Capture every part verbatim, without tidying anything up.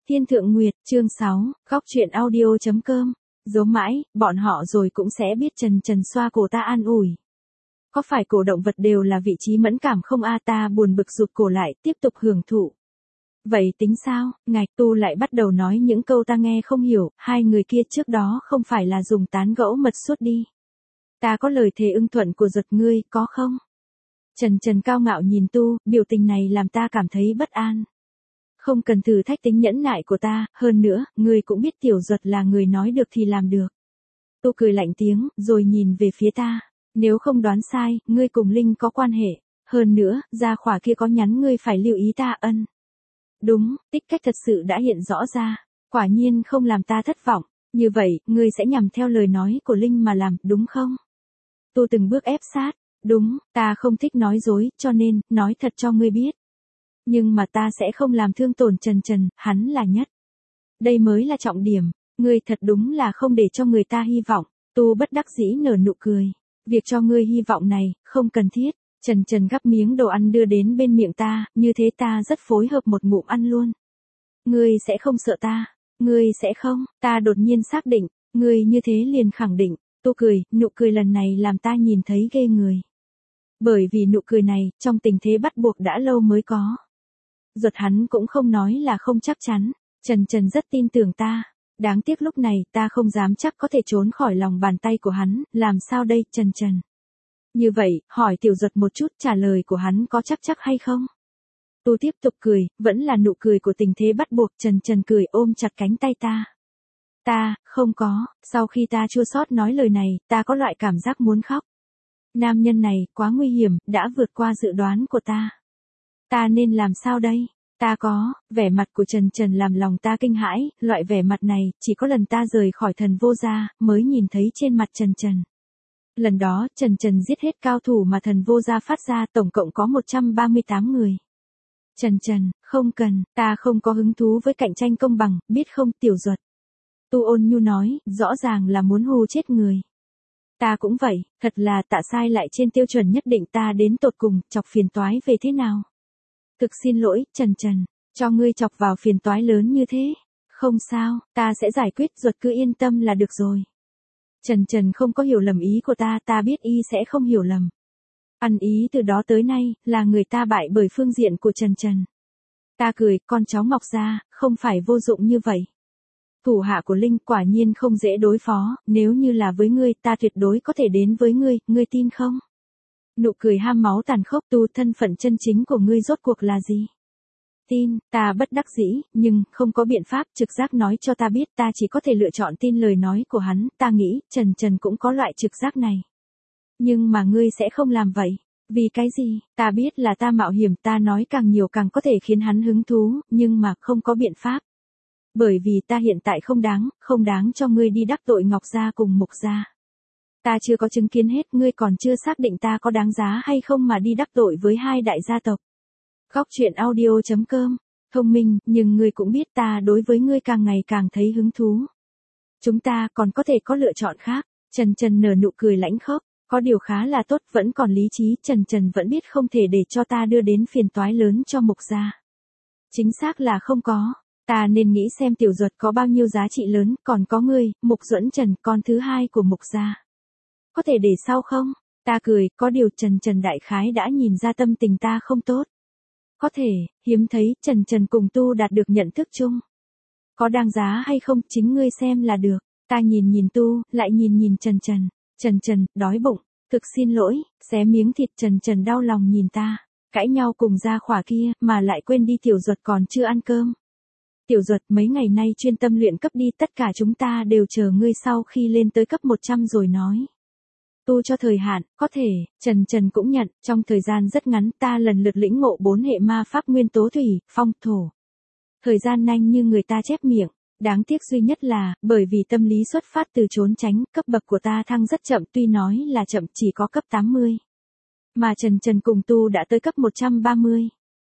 Thiên Thượng Nguyệt, chương sáu, góc truyện audio chấm com. Giấu mãi, bọn họ rồi cũng sẽ biết. Trần Trần xoa cổ ta an ủi. Có phải cổ động vật đều là vị trí mẫn cảm không a? Ta buồn bực rụt cổ lại, tiếp tục hưởng thụ. Vậy tính sao? Ngạch Tu lại bắt đầu nói những câu ta nghe không hiểu, hai người kia trước đó không phải là dùng tán gẫu mật suốt đi. Ta có lời thề ưng thuận của Duật ngươi, có không? Trần Trần cao ngạo nhìn Tu, biểu tình này làm ta cảm thấy bất an. Không cần thử thách tính nhẫn nại của ta, hơn nữa, ngươi cũng biết Tiểu Duật là người nói được thì làm được. Tu cười lạnh tiếng, rồi nhìn về phía ta. Nếu không đoán sai, ngươi cùng Linh có quan hệ. Hơn nữa, gia khỏa kia có nhắn ngươi phải lưu ý ta ân. Đúng, tích cách thật sự đã hiện rõ ra. Quả nhiên không làm ta thất vọng. Như vậy, ngươi sẽ nhằm theo lời nói của Linh mà làm, đúng không? Tu từng bước ép sát. Đúng, ta không thích nói dối, cho nên, nói thật cho ngươi biết. Nhưng mà ta sẽ không làm thương tổn Trần Trần, hắn là nhất. Đây mới là trọng điểm, ngươi thật đúng là không để cho người ta hy vọng. Tu bất đắc dĩ nở nụ cười. Việc cho ngươi hy vọng này, không cần thiết. Trần Trần gắp miếng đồ ăn đưa đến bên miệng ta, như thế ta rất phối hợp một ngụm ăn luôn. Ngươi sẽ không sợ ta, ngươi sẽ không, ta đột nhiên xác định, ngươi như thế liền khẳng định. Tu cười, nụ cười lần này làm ta nhìn thấy ghê người. Bởi vì nụ cười này, trong tình thế bắt buộc đã lâu mới có. Duật hắn cũng không nói là không chắc chắn. Trần Trần rất tin tưởng ta. Đáng tiếc lúc này ta không dám chắc có thể trốn khỏi lòng bàn tay của hắn. Làm sao đây Trần Trần? Như vậy, hỏi Tiểu Duật một chút, trả lời của hắn có chắc chắc hay không? Tu tiếp tục cười, vẫn là nụ cười của tình thế bắt buộc. Trần Trần cười ôm chặt cánh tay ta. Ta, không có, sau khi ta chua xót nói lời này, ta có loại cảm giác muốn khóc. Nam nhân này, quá nguy hiểm, đã vượt qua dự đoán của ta. Ta nên làm sao đây? Ta có, vẻ mặt của Trần Trần làm lòng ta kinh hãi, loại vẻ mặt này, chỉ có lần ta rời khỏi Thần Vô Gia, mới nhìn thấy trên mặt Trần Trần. Lần đó, Trần Trần giết hết cao thủ mà Thần Vô Gia phát ra, tổng cộng có một trăm ba mươi tám người. Trần Trần, không cần, ta không có hứng thú với cạnh tranh công bằng, biết không Tiểu Duật. Tu ôn nhu nói, rõ ràng là muốn hù chết người. Ta cũng vậy, thật là tạ sai lại trên tiêu chuẩn nhất định ta đến tột cùng, chọc phiền toái về thế nào? Thực xin lỗi, Trần Trần, cho ngươi chọc vào phiền toái lớn như thế. Không sao, ta sẽ giải quyết, Duật cứ yên tâm là được rồi. Trần Trần không có hiểu lầm ý của ta, ta biết y sẽ không hiểu lầm. Ăn ý từ đó tới nay, là người ta bại bởi phương diện của Trần Trần. Ta cười, con cháu Ngọc Gia, không phải vô dụng như vậy. Thủ hạ của Linh quả nhiên không dễ đối phó, nếu như là với ngươi, ta tuyệt đối có thể đến với ngươi, ngươi tin không? Nụ cười ham máu tàn khốc. Tu, thân phận chân chính của ngươi rốt cuộc là gì? Tin, ta bất đắc dĩ, nhưng không có biện pháp, trực giác nói cho ta biết ta chỉ có thể lựa chọn tin lời nói của hắn, ta nghĩ, Trần Trần cũng có loại trực giác này. Nhưng mà ngươi sẽ không làm vậy. Vì cái gì? Ta biết là ta mạo hiểm, ta nói càng nhiều càng có thể khiến hắn hứng thú, nhưng mà không có biện pháp. Bởi vì ta hiện tại không đáng, không đáng cho ngươi đi đắc tội Ngọc Gia cùng Mục Gia. Ta chưa có chứng kiến hết, ngươi còn chưa xác định ta có đáng giá hay không mà đi đắc tội với hai đại gia tộc. Góc truyện audio chấm com, thông minh, nhưng ngươi cũng biết ta đối với ngươi càng ngày càng thấy hứng thú. Chúng ta còn có thể có lựa chọn khác. Trần Trần nở nụ cười lãnh khốc, có điều khá là tốt, vẫn còn lý trí. Trần Trần vẫn biết không thể để cho ta đưa đến phiền toái lớn cho Mục Gia. Chính xác là không có. Ta nên nghĩ xem Tiểu Duật có bao nhiêu giá trị lớn, còn có ngươi, Mục Duẫn Trần, con thứ hai của Mục Gia. Có thể để sau không? Ta cười, có điều Trần Trần đại khái đã nhìn ra tâm tình ta không tốt. Có thể, hiếm thấy, Trần Trần cùng Tu đạt được nhận thức chung. Có đáng giá hay không, chính ngươi xem là được. Ta nhìn nhìn Tu, lại nhìn nhìn Trần Trần. Trần Trần, đói bụng, thực xin lỗi, xé miếng thịt. Trần Trần đau lòng nhìn ta, cãi nhau cùng gia khỏa kia, mà lại quên đi Tiểu Duật còn chưa ăn cơm. Tiểu Duật, mấy ngày nay chuyên tâm luyện cấp đi, tất cả chúng ta đều chờ ngươi sau khi lên tới cấp một trăm rồi nói. Tu cho thời hạn, có thể, Trần Trần cũng nhận, trong thời gian rất ngắn ta lần lượt lĩnh ngộ bốn hệ ma pháp nguyên tố thủy, phong, thổ. Thời gian nhanh như người ta chép miệng, đáng tiếc duy nhất là, bởi vì tâm lý xuất phát từ trốn tránh, cấp bậc của ta thăng rất chậm, tuy nói là chậm chỉ có cấp tám mươi. Mà Trần Trần cùng Tu đã tới cấp một trăm ba mươi.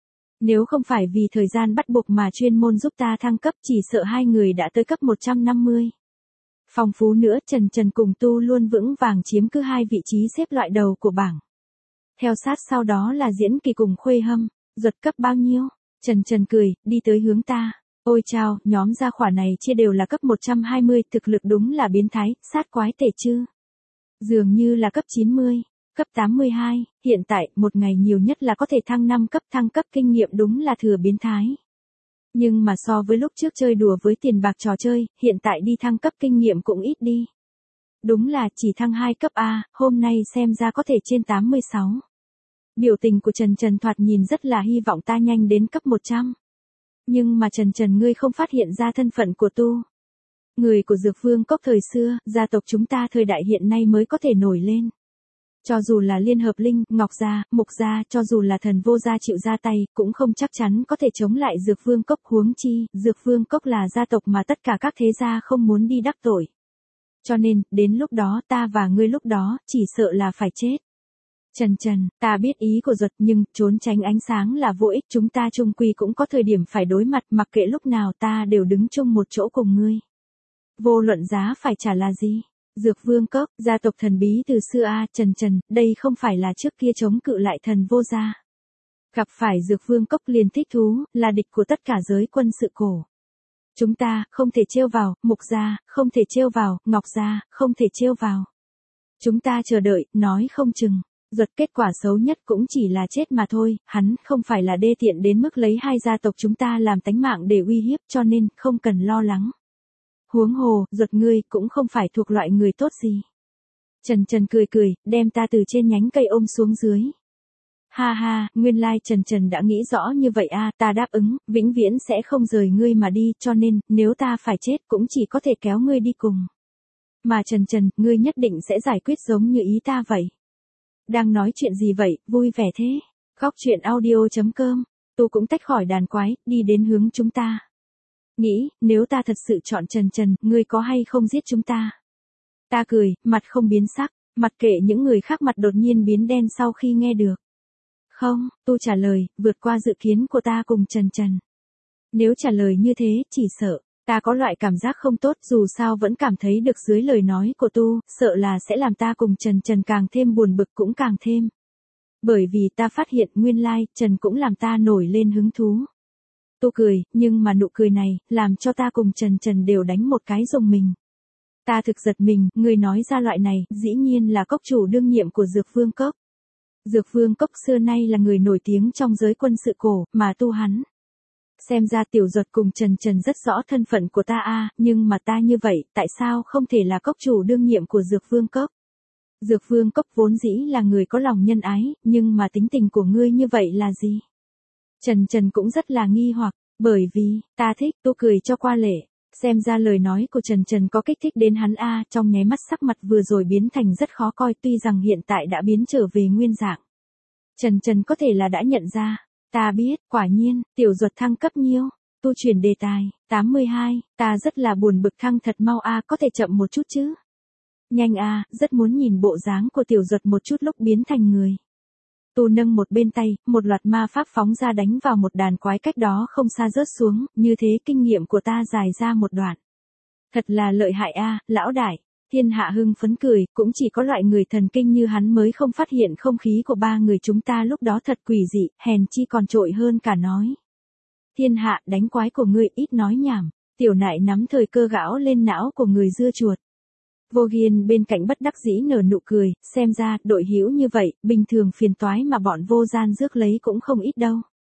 Nếu không phải vì thời gian bắt buộc mà chuyên môn giúp ta thăng cấp, chỉ sợ hai người đã tới cấp một trăm năm mươi. Phong phú nữa, Trần Trần cùng Tu luôn vững vàng chiếm cứ hai vị trí xếp loại đầu của bảng. Theo sát sau đó là Diễn Kỳ cùng Khuê Hâm. Duật cấp bao nhiêu? Trần Trần cười, đi tới hướng ta. Ôi chao, nhóm gia hỏa này chia đều là cấp một trăm hai mươi, thực lực đúng là biến thái, sát quái tể chứ. Dường như là cấp chín mươi, cấp tám mươi hai, hiện tại, một ngày nhiều nhất là có thể thăng năm cấp, thăng cấp kinh nghiệm đúng là thừa biến thái. Nhưng mà so với lúc trước chơi đùa với tiền bạc trò chơi, hiện tại đi thăng cấp kinh nghiệm cũng ít đi. Đúng là chỉ thăng hai cấp A, hôm nay xem ra có thể trên tám mươi sáu. Biểu tình của Trần Trần thoạt nhìn rất là hy vọng ta nhanh đến cấp một trăm. Nhưng mà Trần Trần ngươi không phát hiện ra thân phận của tu. Người của Dược Vương Cốc thời xưa, gia tộc chúng ta thời đại hiện nay mới có thể nổi lên. Cho dù là Liên Hợp Linh, Ngọc Gia, Mục Gia, cho dù là thần vô gia chịu ra tay, cũng không chắc chắn có thể chống lại Dược Vương Cốc, huống chi, Dược Vương Cốc là gia tộc mà tất cả các thế gia không muốn đi đắc tội. Cho nên, đến lúc đó ta và ngươi lúc đó, chỉ sợ là phải chết. Trần Trần, ta biết ý của Duật nhưng, trốn tránh ánh sáng là vô ích, chúng ta chung quy cũng có thời điểm phải đối mặt, mặc kệ lúc nào ta đều đứng chung một chỗ cùng ngươi. Vô luận giá phải trả là gì? Dược Vương Cốc, gia tộc thần bí từ xưa a, Trần Trần, đây không phải là trước kia chống cự lại thần vô gia. Gặp phải Dược Vương Cốc liền thích thú, là địch của tất cả giới quân sự cổ. Chúng ta, không thể trêu vào, Mục Gia, không thể trêu vào, Ngọc Gia, không thể trêu vào. Chúng ta chờ đợi, nói không chừng. Duật kết quả xấu nhất cũng chỉ là chết mà thôi, hắn không phải là đê tiện đến mức lấy hai gia tộc chúng ta làm tánh mạng để uy hiếp cho nên, không cần lo lắng. Huống hồ, Duật ngươi cũng không phải thuộc loại người tốt gì. Trần Trần cười cười, đem ta từ trên nhánh cây ôm xuống dưới. Ha ha, nguyên lai Trần Trần đã nghĩ rõ như vậy a, ta đáp ứng, vĩnh viễn sẽ không rời ngươi mà đi, cho nên, nếu ta phải chết cũng chỉ có thể kéo ngươi đi cùng. Mà Trần Trần, ngươi nhất định sẽ giải quyết giống như ý ta vậy. Đang nói chuyện gì vậy, vui vẻ thế? Góc truyện audio.com, tu cũng tách khỏi đàn quái, đi đến hướng chúng ta. Nghĩ, nếu ta thật sự chọn Trần Trần, ngươi có hay không giết chúng ta? Ta cười, mặt không biến sắc, mặc kệ những người khác mặt đột nhiên biến đen sau khi nghe được. Không, tu trả lời, vượt qua dự kiến của ta cùng Trần Trần. Nếu trả lời như thế, chỉ sợ, ta có loại cảm giác không tốt dù sao vẫn cảm thấy được dưới lời nói của tu, sợ là sẽ làm ta cùng Trần Trần càng thêm buồn bực cũng càng thêm. Bởi vì ta phát hiện nguyên lai, Trần cũng làm ta nổi lên hứng thú. Tu cười, nhưng mà nụ cười này, làm cho ta cùng Trần Trần đều đánh một cái rùng mình. Ta thực giật mình, người nói ra loại này, dĩ nhiên là cốc chủ đương nhiệm của Dược Vương Cốc. Dược Vương Cốc xưa nay là người nổi tiếng trong giới quân sự cổ, mà tu hắn. Xem ra Tiểu Duật cùng Trần Trần rất rõ thân phận của ta a, nhưng mà ta như vậy, tại sao không thể là cốc chủ đương nhiệm của Dược Vương Cốc? Dược Vương Cốc vốn dĩ là người có lòng nhân ái, nhưng mà tính tình của ngươi như vậy là gì? Trần Trần cũng rất là nghi hoặc, bởi vì, ta thích, tu cười cho qua lệ. Xem ra lời nói của Trần Trần có kích thích đến hắn a, trong nháy mắt sắc mặt vừa rồi biến thành rất khó coi tuy rằng hiện tại đã biến trở về nguyên dạng. Trần Trần có thể là đã nhận ra, ta biết, quả nhiên, Tiểu Duật thăng cấp nhiêu, tu chuyển đề tài, tám mươi hai, ta rất là buồn bực thăng thật mau a, có thể chậm một chút chứ. Nhanh a, rất muốn nhìn bộ dáng của Tiểu Duật một chút lúc biến thành người. Tu nâng một bên tay, một loạt ma pháp phóng ra đánh vào một đàn quái cách đó không xa rớt xuống, như thế kinh nghiệm của ta dài ra một đoạn. Thật là lợi hại a, lão đại. Thiên Hạ hưng phấn cười, cũng chỉ có loại người thần kinh như hắn mới không phát hiện không khí của ba người chúng ta lúc đó thật quỷ dị, hèn chi còn trội hơn cả nói. Thiên Hạ, đánh quái của ngươi ít nói nhảm, Tiểu Nại nắm thời cơ gõ lên não của người dưa chuột. Vô Ghiên bên cạnh bất đắc dĩ nở nụ cười, xem ra, đội hữu như vậy, bình thường phiền toái mà bọn vô gian rước lấy cũng không ít đâu.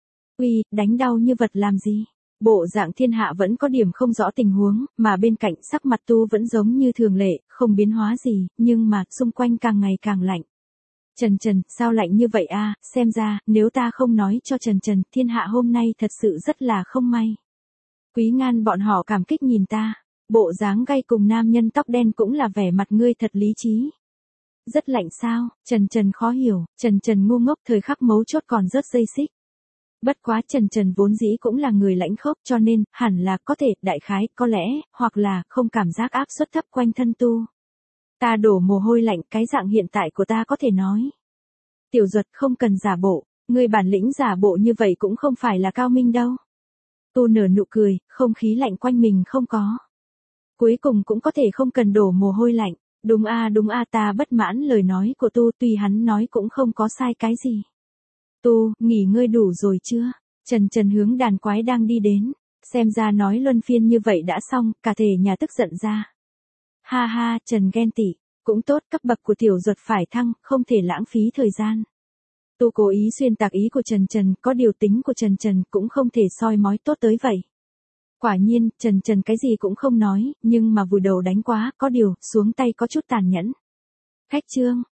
Uy, đánh đau như vật làm gì? Bộ dạng Thiên Hạ vẫn có điểm không rõ tình huống, mà bên cạnh sắc mặt tu vẫn giống như thường lệ, không biến hóa gì, nhưng mà xung quanh càng ngày càng lạnh. Trần Trần, sao lạnh như vậy a? Xem ra, nếu ta không nói cho Trần Trần, Thiên Hạ hôm nay thật sự rất là không may. Quý Ngan bọn họ cảm kích nhìn ta. Bộ dáng gay cùng nam nhân tóc đen cũng là vẻ mặt ngươi thật lý trí. Rất lạnh sao? Trần Trần khó hiểu, Trần Trần ngu ngốc thời khắc mấu chốt còn rớt dây xích. Bất quá Trần Trần vốn dĩ cũng là người lãnh khốc cho nên, hẳn là có thể, đại khái, có lẽ, hoặc là, không cảm giác áp suất thấp quanh thân tu. Ta đổ mồ hôi lạnh, cái dạng hiện tại của ta có thể nói. Tiểu Duật không cần giả bộ, người bản lĩnh giả bộ như vậy cũng không phải là cao minh đâu. Tu nở nụ cười, không khí lạnh quanh mình không có. Cuối cùng cũng có thể không cần đổ mồ hôi lạnh. Đúng a đúng a ta bất mãn lời nói của tu tuy hắn nói cũng không có sai cái gì. Tu, nghỉ ngơi đủ rồi chưa? Trần Trần hướng đàn quái đang đi đến. Xem ra nói luân phiên như vậy đã xong, cả thể nhà tức giận ra. Ha ha, Trần ghen tị, cũng tốt, cấp bậc của tiểu ruột phải thăng, không thể lãng phí thời gian. Tu cố ý xuyên tạc ý của Trần Trần, có điều tính của Trần Trần cũng không thể soi mói tốt tới vậy. Quả nhiên, Trần Trần cái gì cũng không nói, nhưng mà vùi đầu đánh quá, có điều, xuống tay có chút tàn nhẫn. Khách trương,